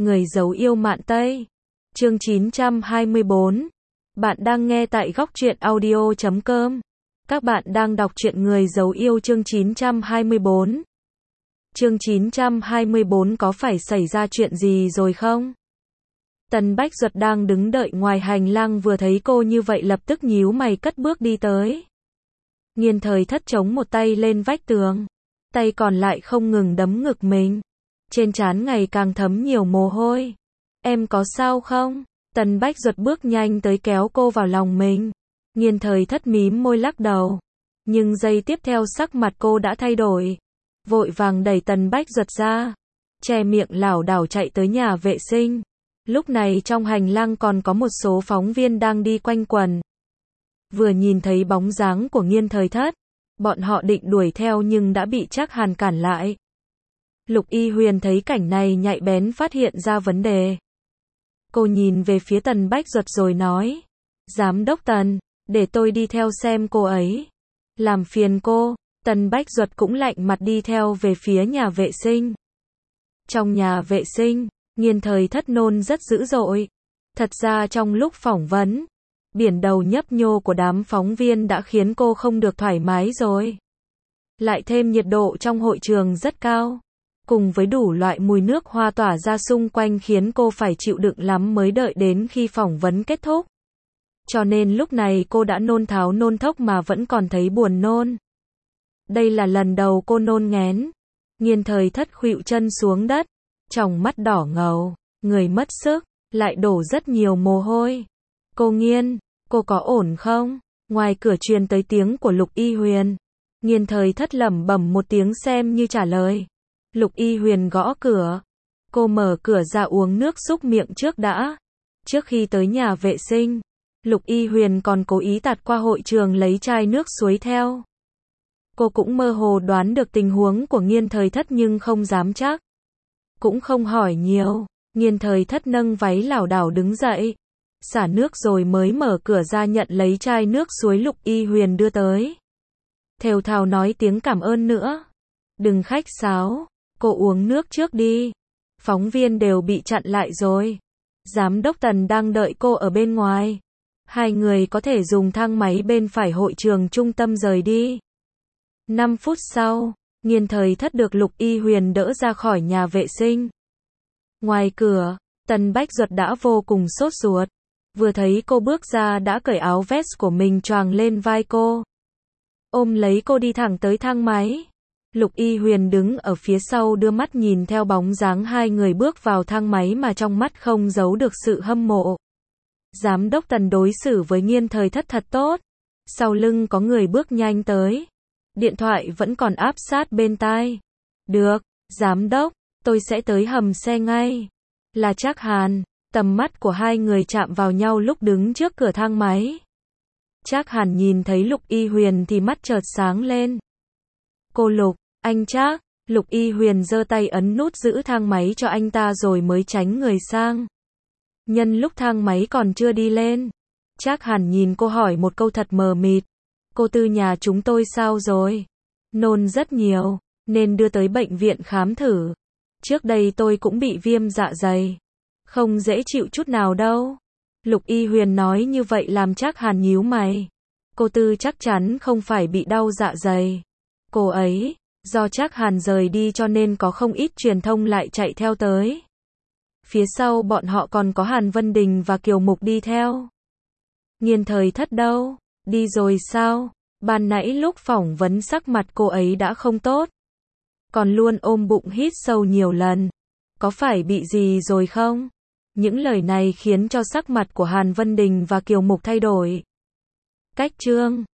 Người giấu yêu mạn Tây. Chương 924. Bạn đang nghe tại góc truyện audio.com. Các bạn đang đọc truyện Người giấu yêu chương 924. Chương 924 có phải xảy ra chuyện gì rồi không? Tần Bách Duật đang đứng đợi ngoài hành lang vừa thấy cô như vậy lập tức nhíu mày cất bước đi tới. Nghiên Thời Thất chống một tay lên vách tường, tay còn lại không ngừng đấm ngực mình. Trên trán ngày càng thấm nhiều mồ hôi. Em có sao không? Tần Bách Duật bước nhanh tới kéo cô vào lòng mình. Nghiên Thời Thất mím môi lắc đầu. Nhưng giây tiếp theo sắc mặt cô đã thay đổi. Vội vàng đẩy Tần Bách Duật ra, che miệng lảo đảo chạy tới nhà vệ sinh. Lúc này trong hành lang còn có một số phóng viên đang đi quanh quần. Vừa nhìn thấy bóng dáng của Nghiên Thời Thất, bọn họ định đuổi theo nhưng đã bị Trác Hàn cản lại. Lục Y Huyền thấy cảnh này nhạy bén phát hiện ra vấn đề. Cô nhìn về phía Tần Bách Duật rồi nói: Giám đốc Tần, để tôi đi theo xem cô ấy. Làm phiền cô. Tần Bách Duật cũng lạnh mặt đi theo về phía nhà vệ sinh. Trong nhà vệ sinh, Nghiên Thời Thất nôn rất dữ dội. Thật ra trong lúc phỏng vấn, biển đầu nhấp nhô của đám phóng viên đã khiến cô không được thoải mái rồi. Lại thêm nhiệt độ trong hội trường rất cao, cùng với đủ loại mùi nước hoa tỏa ra xung quanh khiến cô phải chịu đựng lắm mới đợi đến khi phỏng vấn kết thúc. Cho nên lúc này cô đã nôn tháo nôn thốc mà vẫn còn thấy buồn nôn. Đây là lần đầu cô nôn nghén. Nghiên Thời Thất khuỵu chân xuống đất, tròng mắt đỏ ngầu, người mất sức, lại đổ rất nhiều mồ hôi. Cô Nghiên, cô có ổn không? Ngoài cửa truyền tới tiếng của Lục Y Huyền. Nghiên Thời Thất lẩm bẩm một tiếng xem như trả lời. Lục Y Huyền gõ cửa. Cô mở cửa ra uống nước xúc miệng trước đã. Trước khi tới nhà vệ sinh, Lục Y Huyền còn cố ý tạt qua hội trường lấy chai nước suối theo. Cô cũng mơ hồ đoán được tình huống của Nghiên Thời Thất nhưng không dám chắc. Cũng không hỏi nhiều. Nghiên Thời Thất nâng váy lảo đảo đứng dậy, xả nước rồi mới mở cửa ra nhận lấy chai nước suối Lục Y Huyền đưa tới. Thều thào nói tiếng cảm ơn nữa. Đừng khách sáo, cô uống nước trước đi. Phóng viên đều bị chặn lại rồi. Giám đốc Tần đang đợi cô ở bên ngoài. Hai người có thể dùng thang máy bên phải hội trường trung tâm rời đi. 5 phút sau, Nghiên Thời Thất được Lục Y Huyền đỡ ra khỏi nhà vệ sinh. Ngoài cửa, Tần Bách Duật đã vô cùng sốt ruột. Vừa thấy cô bước ra đã cởi áo vest của mình choàng lên vai cô, ôm lấy cô đi thẳng tới thang máy. Lục Y Huyền đứng ở phía sau đưa mắt nhìn theo bóng dáng hai người bước vào thang máy mà trong mắt không giấu được sự hâm mộ. Giám đốc Tần đối xử với Nghiên Thời Thất thật tốt. Sau lưng có người bước nhanh tới. Điện thoại vẫn còn áp sát bên tai. Được, giám đốc, tôi sẽ tới hầm xe ngay. Là Trác Hàn. Tầm mắt của hai người chạm vào nhau lúc đứng trước cửa thang máy. Trác Hàn nhìn thấy Lục Y Huyền thì mắt chợt sáng lên. Cô Lục, anh Trác. Lục Y Huyền giơ tay ấn nút giữ thang máy cho anh ta rồi mới tránh người sang. Nhân lúc thang máy còn chưa đi lên, Trác Hàn nhìn cô hỏi một câu thật mờ mịt. Cô Tư nhà chúng tôi sao rồi? Nôn rất nhiều, nên đưa tới bệnh viện khám thử. Trước đây tôi cũng bị viêm dạ dày. Không dễ chịu chút nào đâu. Lục Y Huyền nói như vậy làm Trác Hàn nhíu mày. Cô Tư chắc chắn không phải bị đau dạ dày. Cô ấy, do Trác Hàn rời đi cho nên có không ít truyền thông lại chạy theo tới. Phía sau bọn họ còn có Hàn Vân Đình và Kiều Mục đi theo. Nghiên Thời Thất đâu? Đi rồi sao? Ban nãy lúc phỏng vấn sắc mặt cô ấy đã không tốt. Còn luôn ôm bụng hít sâu nhiều lần. Có phải bị gì rồi không? Những lời này khiến cho sắc mặt của Hàn Vân Đình và Kiều Mục thay đổi. Cách chương